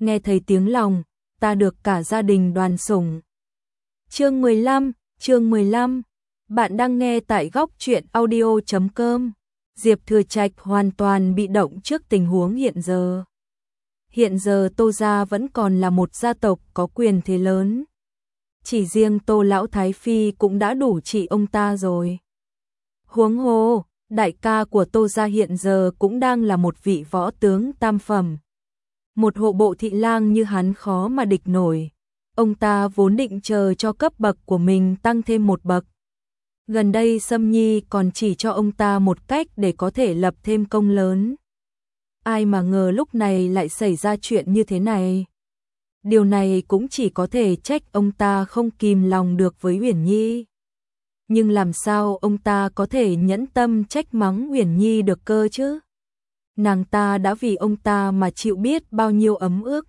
nghe thấy tiếng lòng, ta được cả gia đình đoàn sủng. Chương 15, bạn đang nghe tại góc truyện audio.com. Diệp Thừa Trạch hoàn toàn bị động trước tình huống hiện giờ. Hiện giờ Tô gia vẫn còn là một gia tộc có quyền thế lớn. Chỉ riêng Tô lão thái phi cũng đã đủ trị ông ta rồi. Huống hồ, đại ca của Tô gia hiện giờ cũng đang là một vị võ tướng tam phẩm. Một hộ bộ thị lang như hắn khó mà địch nổi. Ông ta vốn định chờ cho cấp bậc của mình tăng thêm một bậc. Gần đây Sâm Nhi còn chỉ cho ông ta một cách để có thể lập thêm công lớn. Ai mà ngờ lúc này lại xảy ra chuyện như thế này. Điều này cũng chỉ có thể trách ông ta không kìm lòng được với Uyển Nhi. Nhưng làm sao ông ta có thể nhẫn tâm trách mắng Uyển Nhi được cơ chứ? Nàng ta đã vì ông ta mà chịu biết bao nhiêu ấm ức.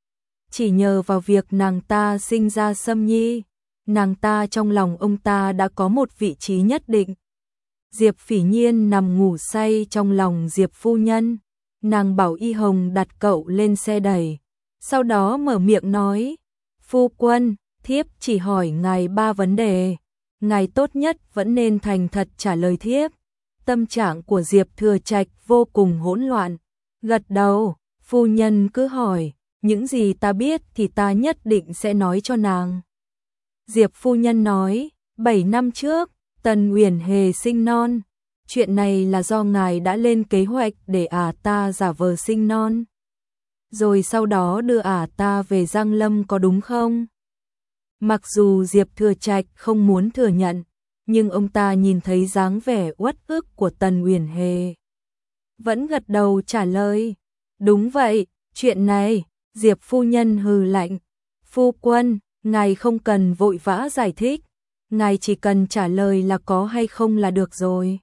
Chỉ nhờ vào việc nàng ta sinh ra Sâm Nhi, nàng ta trong lòng ông ta đã có một vị trí nhất định. Diệp Phỉ Nhiên nằm ngủ say trong lòng Diệp phu nhân, nàng bảo Y Hồng đặt cậu lên xe đẩy, sau đó mở miệng nói: "Phu quân, thiếp chỉ hỏi ngài 3 vấn đề, ngài tốt nhất vẫn nên thành thật trả lời thiếp." Tâm trạng của Diệp Thừa Trạch vô cùng hỗn loạn. Gật đầu, phu nhân cứ hỏi, những gì ta biết thì ta nhất định sẽ nói cho nàng. Diệp phu nhân nói, 7 năm trước, Tần Uyển Hề sinh non. Chuyện này là do ngài đã lên kế hoạch để ta giả vờ sinh non. Rồi sau đó đưa ta về Giang Lâm có đúng không? Mặc dù Diệp Thừa Trạch không muốn thừa nhận, nhưng ông ta nhìn thấy dáng vẻ uất ức của Tần Uyển Hề, vẫn gật đầu trả lời. Đúng vậy, chuyện này, Diệp phu nhân hừ lạnh. Phu quân, ngài không cần vội vã giải thích, ngài chỉ cần trả lời là có hay không là được rồi.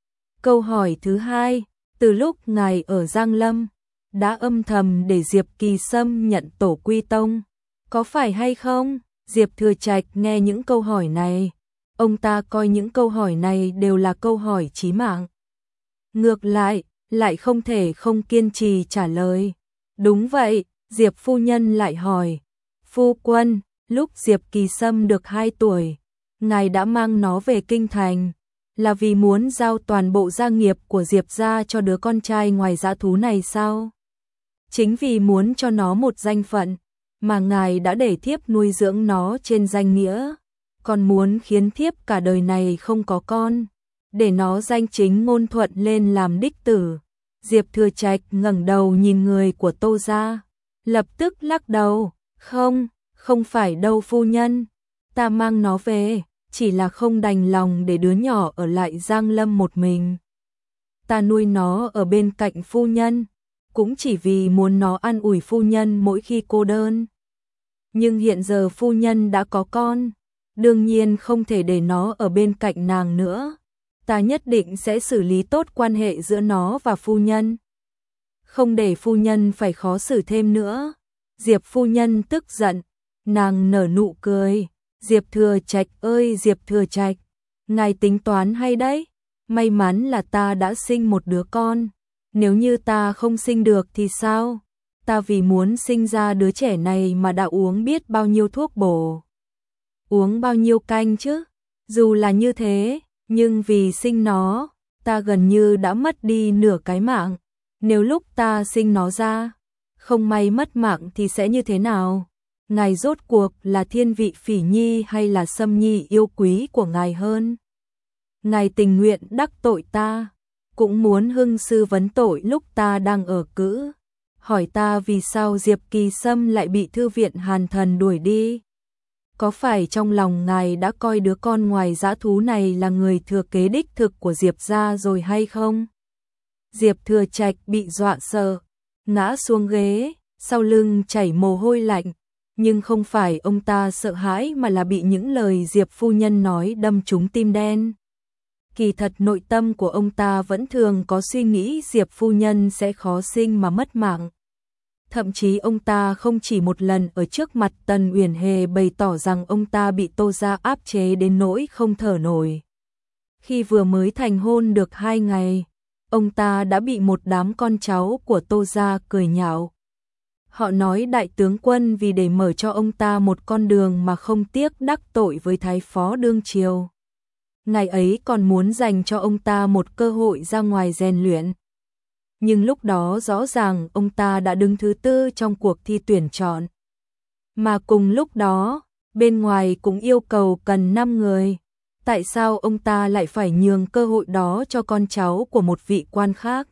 Câu hỏi thứ hai, từ lúc ngài ở Giang Lâm, đã âm thầm để Diệp Kỳ Sâm nhận tổ quy tông, có phải hay không? Diệp Thừa Trạch nghe những câu hỏi này, ông ta coi những câu hỏi này đều là câu hỏi chí mạng. Ngược lại không thể không kiên trì trả lời. Đúng vậy, Diệp phu nhân lại hỏi. Phu quân, lúc Diệp Kỳ Sâm được 2 tuổi, ngài đã mang nó về kinh thành, là vì muốn giao toàn bộ gia nghiệp của Diệp gia cho đứa con trai ngoài dã thú này sao? Chính vì muốn cho nó một danh phận, mà ngài đã để thiếp nuôi dưỡng nó trên danh nghĩa, còn muốn khiến thiếp cả đời này không có con, để nó danh chính ngôn thuận lên làm đích tử. Diệp Thừa Trạch ngẩng đầu nhìn người của Tô gia, lập tức lắc đầu, không phải đâu phu nhân, ta mang nó về, chỉ là không đành lòng để đứa nhỏ ở lại Giang Lâm một mình. Ta nuôi nó ở bên cạnh phu nhân, cũng chỉ vì muốn nó an ủi phu nhân mỗi khi cô đơn. Nhưng hiện giờ phu nhân đã có con, đương nhiên không thể để nó ở bên cạnh nàng nữa. Ta nhất định sẽ xử lý tốt quan hệ giữa nó và phu nhân, không để phu nhân phải khó xử thêm nữa. Diệp phu nhân tức giận, nàng nở nụ cười. Diệp Thừa Trạch ơi Diệp Thừa Trạch, ngài tính toán hay đấy. May mắn là ta đã sinh một đứa con, nếu như ta không sinh được thì sao? Ta vì muốn sinh ra đứa trẻ này mà đã uống biết bao nhiêu thuốc bổ, uống bao nhiêu canh chứ. Dù là như thế, nhưng vì sinh nó, ta gần như đã mất đi nửa cái mạng. Nếu lúc ta sinh nó ra, không may mất mạng thì sẽ như thế nào? Ngài rốt cuộc là thiên vị Phỉ Nhi hay là Sâm Nhi yêu quý của ngài hơn? Ngài tình nguyện đắc tội ta, cũng muốn hưng sư vấn tội lúc ta đang ở cữ. Hỏi ta vì sao Diệp Kỳ Sâm lại bị thư viện Hàn Thần đuổi đi? Có phải trong lòng ngài đã coi đứa con ngoài dã thú này là người thừa kế đích thực của Diệp gia rồi hay không? Diệp Thừa Trạch bị dọa sợ, ngã xuống ghế, sau lưng chảy mồ hôi lạnh. Nhưng không phải ông ta sợ hãi mà là bị những lời Diệp phu nhân nói đâm trúng tim đen. Kỳ thật nội tâm của ông ta vẫn thường có suy nghĩ Diệp phu nhân sẽ khó sinh mà mất mạng. Thậm chí ông ta không chỉ một lần ở trước mặt Tần Uyển Hề bày tỏ rằng ông ta bị Tô gia áp chế đến nỗi không thở nổi. Khi vừa mới thành hôn được 2 ngày, ông ta đã bị một đám con cháu của Tô gia cười nhạo. Họ nói đại tướng quân vì để mở cho ông ta một con đường mà không tiếc đắc tội với thái phó đương triều. Ngày ấy còn muốn dành cho ông ta một cơ hội ra ngoài rèn luyện. Nhưng lúc đó rõ ràng ông ta đã đứng thứ 4 trong cuộc thi tuyển chọn. Mà cùng lúc đó, bên ngoài cũng yêu cầu cần 5 người. Tại sao ông ta lại phải nhường cơ hội đó cho con cháu của một vị quan khác?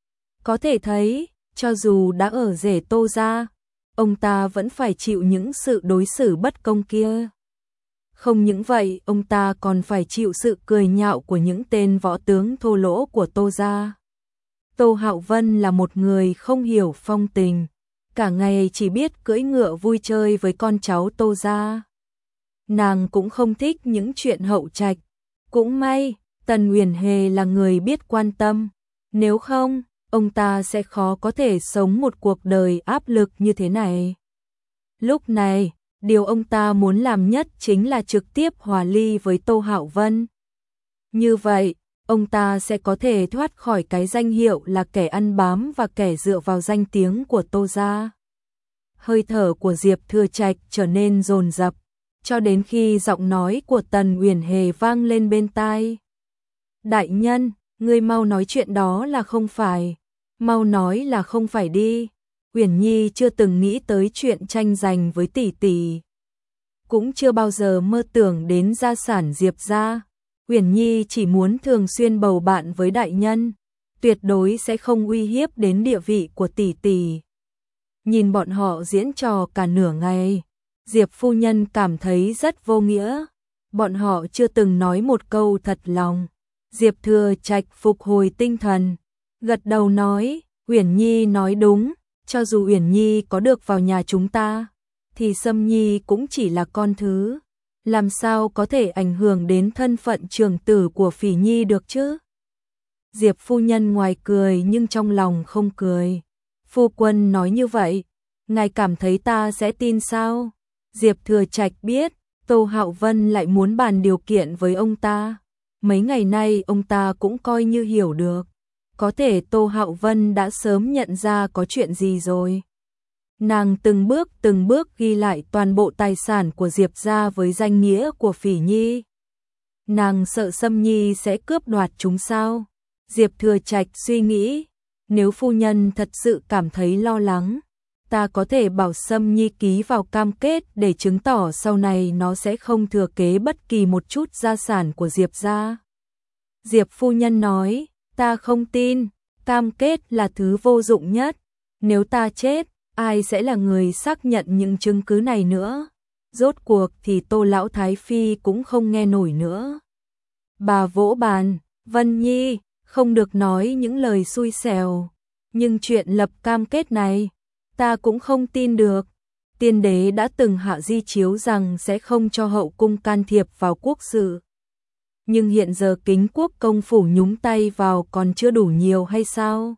Có thể thấy, cho dù đã ở rể Tô gia, ông ta vẫn phải chịu những sự đối xử bất công kia. Không những vậy, ông ta còn phải chịu sự cười nhạo của những tên võ tướng thô lỗ của Tô gia. Tô Hạo Vân là một người không hiểu phong tình, cả ngày chỉ biết cưỡi ngựa vui chơi với con cháu Tô gia. Nàng cũng không thích những chuyện hậu trạch. Cũng may, Tần Uyển Hề là người biết quan tâm, nếu không, ông ta sẽ khó có thể sống một cuộc đời áp lực như thế này. Lúc này, điều ông ta muốn làm nhất chính là trực tiếp hòa ly với Tô Hạo Vân. Như vậy, ông ta sẽ có thể thoát khỏi cái danh hiệu là kẻ ăn bám và kẻ dựa vào danh tiếng của Tô gia. Hơi thở của Diệp Thừa Trạch trở nên dồn dập, cho đến khi giọng nói của Tần Uyển Hề vang lên bên tai. Đại nhân, ngươi mau nói chuyện đó là không phải. Mau nói là không phải đi. Uyển Nhi chưa từng nghĩ tới chuyện tranh giành với tỷ tỷ. Cũng chưa bao giờ mơ tưởng đến gia sản Diệp gia. Uyển Nhi chỉ muốn thường xuyên bầu bạn với đại nhân, tuyệt đối sẽ không uy hiếp đến địa vị của tỷ tỷ. Nhìn bọn họ diễn trò cả nửa ngày, Diệp phu nhân cảm thấy rất vô nghĩa. Bọn họ chưa từng nói một câu thật lòng. Diệp Thừa Trạch phục hồi tinh thần, gật đầu nói, Uyển Nhi nói đúng, cho dù Uyển Nhi có được vào nhà chúng ta, thì Sâm Nhi cũng chỉ là con thứ, làm sao có thể ảnh hưởng đến thân phận trưởng tử của Phỉ Nhi được chứ? Diệp phu nhân ngoài cười nhưng trong lòng không cười. Phu quân nói như vậy, ngài cảm thấy ta sẽ tin sao? Diệp Thừa Trạch biết, Tô Hạo Vân lại muốn bàn điều kiện với ông ta. Mấy ngày nay ông ta cũng coi như hiểu được. Có thể Tô Hạo Vân đã sớm nhận ra có chuyện gì rồi. Nàng từng bước ghi lại toàn bộ tài sản của Diệp gia với danh nghĩa của Phỉ Nhi. Nàng sợ Sâm Nhi sẽ cướp đoạt chúng sao? Diệp Thừa Trạch suy nghĩ, nếu phu nhân thật sự cảm thấy lo lắng, ta có thể bảo Sâm Nhi ký vào cam kết để chứng tỏ sau này nó sẽ không thừa kế bất kỳ một chút gia sản của Diệp gia. Diệp phu nhân nói, ta không tin, cam kết là thứ vô dụng nhất. Nếu ta chết, ai sẽ là người xác nhận những chứng cứ này nữa? Rốt cuộc thì Tô Lão Thái Phi cũng không nghe nổi nữa. Bà vỗ bàn, Vân Nhi, không được nói những lời xui xẻo. Nhưng chuyện lập cam kết này, ta cũng không tin được. Tiên đế đã từng hạ di chiếu rằng sẽ không cho hậu cung can thiệp vào quốc sự. Nhưng hiện giờ Kính Quốc công phủ nhúng tay vào còn chưa đủ nhiều hay sao?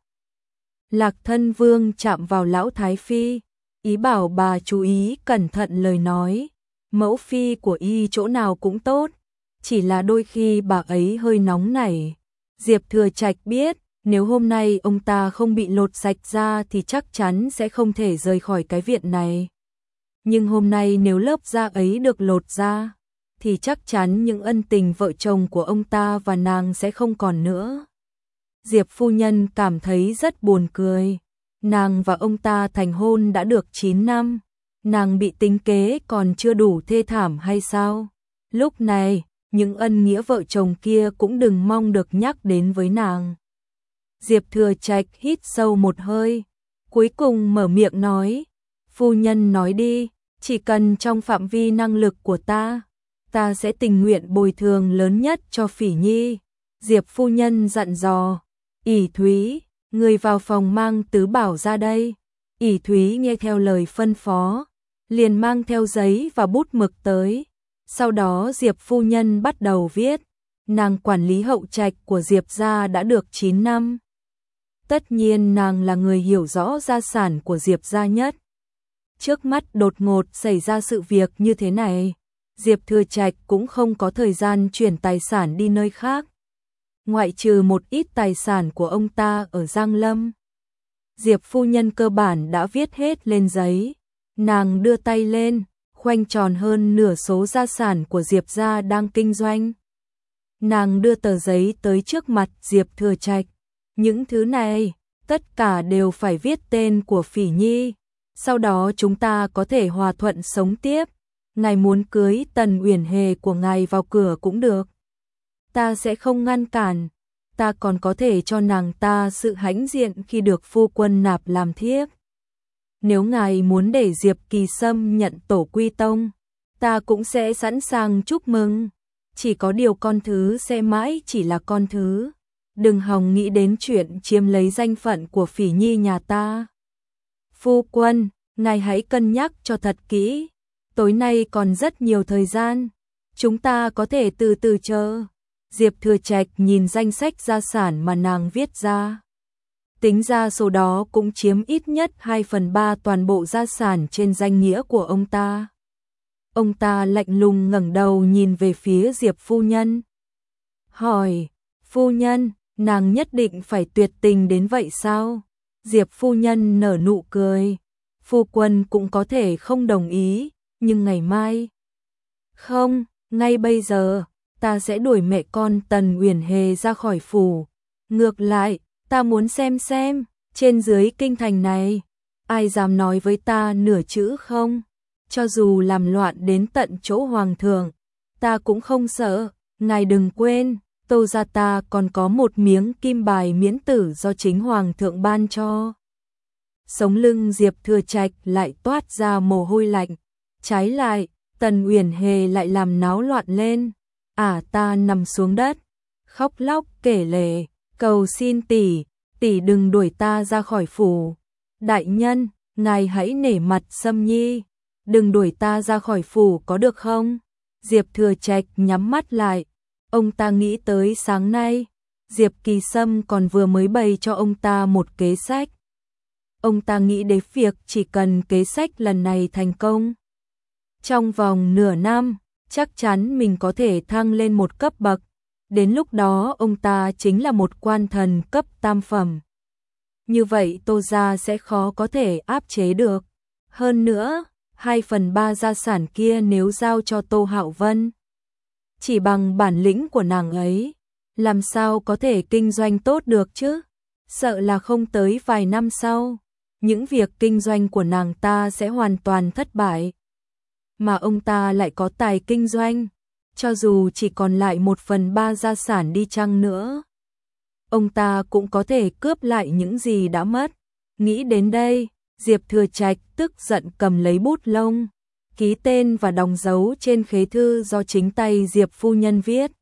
Lạc Thân Vương chạm vào Lão Thái Phi, ý bảo bà chú ý cẩn thận lời nói. Mẫu phi của y chỗ nào cũng tốt, chỉ là đôi khi bà ấy hơi nóng nảy. Diệp Thừa Trạch biết, nếu hôm nay ông ta không bị lột sạch ra thì chắc chắn sẽ không thể rời khỏi cái viện này. Nhưng hôm nay nếu lớp da ấy được lột ra, thì chắc chắn những ân tình vợ chồng của ông ta và nàng sẽ không còn nữa. Diệp phu nhân cảm thấy rất buồn cười. Nàng và ông ta thành hôn đã được 9 năm. Nàng bị tính kế còn chưa đủ thê thảm hay sao? Lúc này, những ân nghĩa vợ chồng kia cũng đừng mong được nhắc đến với nàng. Diệp Thừa Trạch hít sâu một hơi, cuối cùng mở miệng nói, phu nhân nói đi, chỉ cần trong phạm vi năng lực của ta sẽ tình nguyện bồi thường lớn nhất cho Phỉ Nhi. Diệp phu nhân dặn dò, ỷ Thúy, người vào phòng mang tứ bảo ra đây. ỷ Thúy nghe theo lời phân phó, liền mang theo giấy và bút mực tới. Sau đó Diệp phu nhân bắt đầu viết, nàng quản lý hậu trạch của Diệp gia đã được 9 năm. Tất nhiên nàng là người hiểu rõ gia sản của Diệp gia nhất. Trước mắt đột ngột xảy ra sự việc như thế này, Diệp Thừa Trạch cũng không có thời gian chuyển tài sản đi nơi khác. Ngoại trừ một ít tài sản của ông ta ở Giang Lâm. Diệp phu nhân cơ bản đã viết hết lên giấy. Nàng đưa tay lên, khoanh tròn hơn nửa số gia sản của Diệp gia đang kinh doanh. Nàng đưa tờ giấy tới trước mặt Diệp Thừa Trạch. Những thứ này, tất cả đều phải viết tên của Phỉ Nhi. Sau đó chúng ta có thể hòa thuận sống tiếp. Ngài muốn cưới Tần Uyển Hề của ngài vào cửa cũng được. Ta sẽ không ngăn cản. Ta còn có thể cho nàng ta sự hãnh diện khi được phu quân nạp làm thiếp. Nếu ngài muốn để Diệp Kỳ Sâm nhận tổ quy tông, ta cũng sẽ sẵn sàng chúc mừng. Chỉ có điều con thứ sẽ mãi chỉ là con thứ. Đừng hòng nghĩ đến chuyện chiếm lấy danh phận của Phỉ Nhi nhà ta. Phu quân, ngài hãy cân nhắc cho thật kỹ. Tối nay còn rất nhiều thời gian. Chúng ta có thể từ từ chờ. Diệp Thừa Trạch nhìn danh sách gia sản mà nàng viết ra. Tính ra số đó cũng chiếm ít nhất 2/3 toàn bộ gia sản trên danh nghĩa của ông ta. Ông ta lạnh lùng ngẩng đầu nhìn về phía Diệp phu nhân. Hỏi, phu nhân, nàng nhất định phải tuyệt tình đến vậy sao? Diệp phu nhân nở nụ cười. Phu quân cũng có thể không đồng ý, nhưng ngày mai. Không, ngay bây giờ, ta sẽ đuổi mẹ con Tần Uyển Hề ra khỏi phủ. Ngược lại, ta muốn xem, trên dưới kinh thành này, ai dám nói với ta nửa chữ không? Cho dù làm loạn đến tận chỗ hoàng thượng, ta cũng không sợ. Ngài đừng quên, Tô gia ta còn có một miếng kim bài miễn tử do chính hoàng thượng ban cho. Sống lưng Diệp Thừa Trạch lại toát ra mồ hôi lạnh. Trái lại, Tần Uyển Hề lại làm náo loạn lên. Ta nằm xuống đất, khóc lóc kể lể, cầu xin tỷ đừng đuổi ta ra khỏi phủ. Đại nhân, ngài hãy nể mặt Sâm Nhi, đừng đuổi ta ra khỏi phủ có được không? Diệp Thừa Trạch nhắm mắt lại. Ông ta nghĩ tới sáng nay, Diệp Kỳ Sâm còn vừa mới bày cho ông ta một kế sách. Ông ta nghĩ đến việc chỉ cần kế sách lần này thành công, trong vòng nửa năm, chắc chắn mình có thể thăng lên một cấp bậc. Đến lúc đó ông ta chính là một quan thần cấp tam phẩm. Như vậy Tô gia sẽ khó có thể áp chế được. Hơn nữa, 2/3 gia sản kia nếu giao cho Tô Hạo Vân, chỉ bằng bản lĩnh của nàng ấy, làm sao có thể kinh doanh tốt được chứ? Sợ là không tới vài năm sau, những việc kinh doanh của nàng ta sẽ hoàn toàn thất bại. Mà ông ta lại có tài kinh doanh, cho dù chỉ còn lại 1/3 gia sản đi chăng nữa, ông ta cũng có thể cướp lại những gì đã mất. Nghĩ đến đây, Diệp Thừa Trạch tức giận cầm lấy bút lông, ký tên và đóng dấu trên khế thư do chính tay Diệp phu nhân viết.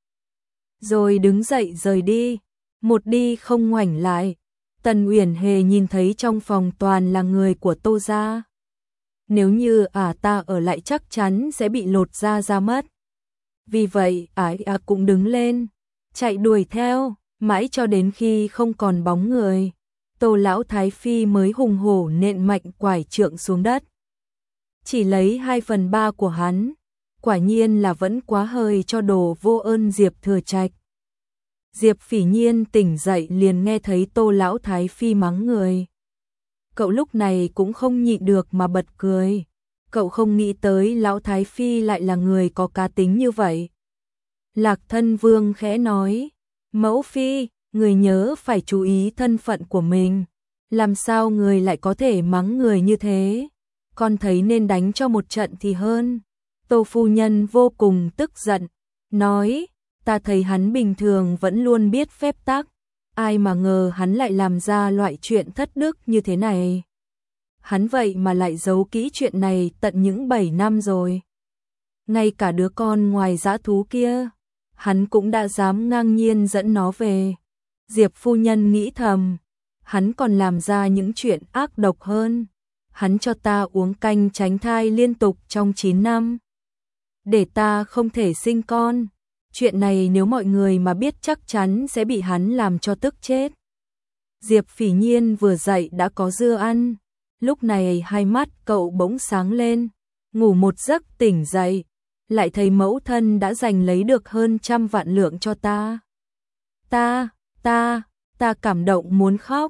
Rồi đứng dậy rời đi, một đi không ngoảnh lại. Tần Uyển Hề nhìn thấy trong phòng toàn là người của Tô gia. Nếu như ta ở lại chắc chắn sẽ bị lột da ra mất. Vì vậy cũng đứng lên, chạy đuổi theo, mãi cho đến khi không còn bóng người. Tô lão thái phi mới hùng hổ nện mạnh quải trượng xuống đất. Chỉ lấy 2/3 của hắn, quả nhiên là vẫn quá hơi cho đồ vô ơn Diệp Thừa Trạch. Diệp Phỉ Nhiên tỉnh dậy liền nghe thấy Tô lão thái phi mắng người. Cậu lúc này cũng không nhịn được mà bật cười. Cậu không nghĩ tới lão thái phi lại là người có cá tính như vậy. Lạc Thân Vương khẽ nói, mẫu phi, người nhớ phải chú ý thân phận của mình. Làm sao người lại có thể mắng người như thế? Con thấy nên đánh cho một trận thì hơn. Tô phu nhân vô cùng tức giận, nói, ta thấy hắn bình thường vẫn luôn biết phép tắc. Ai mà ngờ hắn lại làm ra loại chuyện thất đức như thế này. Hắn vậy mà lại giấu kỹ chuyện này tận những 7 năm rồi. Ngay cả đứa con ngoài dã thú kia, hắn cũng đã dám ngang nhiên dẫn nó về. Diệp phu nhân nghĩ thầm, hắn còn làm ra những chuyện ác độc hơn. Hắn cho ta uống canh tránh thai liên tục trong 9 năm. Để ta không thể sinh con. Chuyện này nếu mọi người mà biết chắc chắn sẽ bị hắn làm cho tức chết. Diệp Phỉ Nhiên vừa dậy đã có dưa ăn. Lúc này hai mắt cậu bỗng sáng lên. Ngủ một giấc tỉnh dậy, lại thấy mẫu thân đã giành lấy được hơn 100 vạn lượng cho ta. Ta cảm động muốn khóc.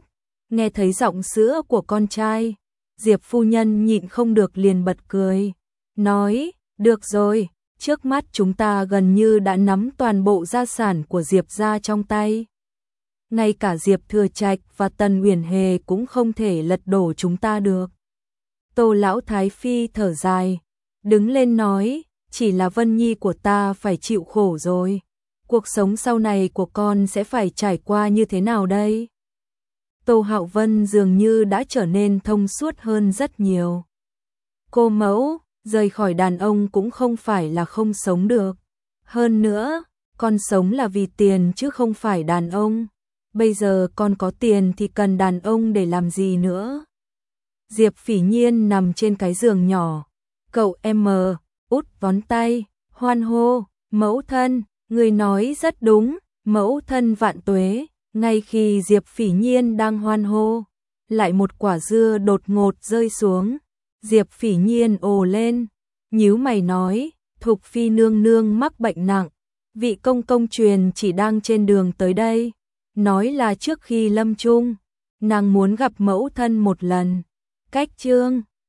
Nghe thấy giọng sữa của con trai, Diệp phu nhân nhịn không được liền bật cười, nói, được rồi, trước mắt chúng ta gần như đã nắm toàn bộ gia sản của Diệp gia trong tay. Ngay cả Diệp Thừa Trạch và Tần Uyển Hề cũng không thể lật đổ chúng ta được. Tô lão thái phi thở dài, đứng lên nói, chỉ là Vân Nhi của ta phải chịu khổ rồi. Cuộc sống sau này của con sẽ phải trải qua như thế nào đây? Tô Hạo Vân dường như đã trở nên thông suốt hơn rất nhiều. Cô mẫu, rời khỏi đàn ông cũng không phải là không sống được. Hơn nữa, con sống là vì tiền chứ không phải đàn ông. Bây giờ con có tiền thì cần đàn ông để làm gì nữa? Diệp Phỉ Nhiên nằm trên cái giường nhỏ. Cậu em út vón tay, hoan hô, mẫu thân, người nói rất đúng, mẫu thân vạn tuế. Ngay khi Diệp Phỉ Nhiên đang hoan hô, lại một quả dưa đột ngột rơi xuống. Diệp Phỉ Nhiên ồ lên, nhíu mày nói, Thục Phi nương nương mắc bệnh nặng, vị công công truyền chỉ đang trên đường tới đây, nói là trước khi lâm chung, nàng muốn gặp mẫu thân một lần. Cách chương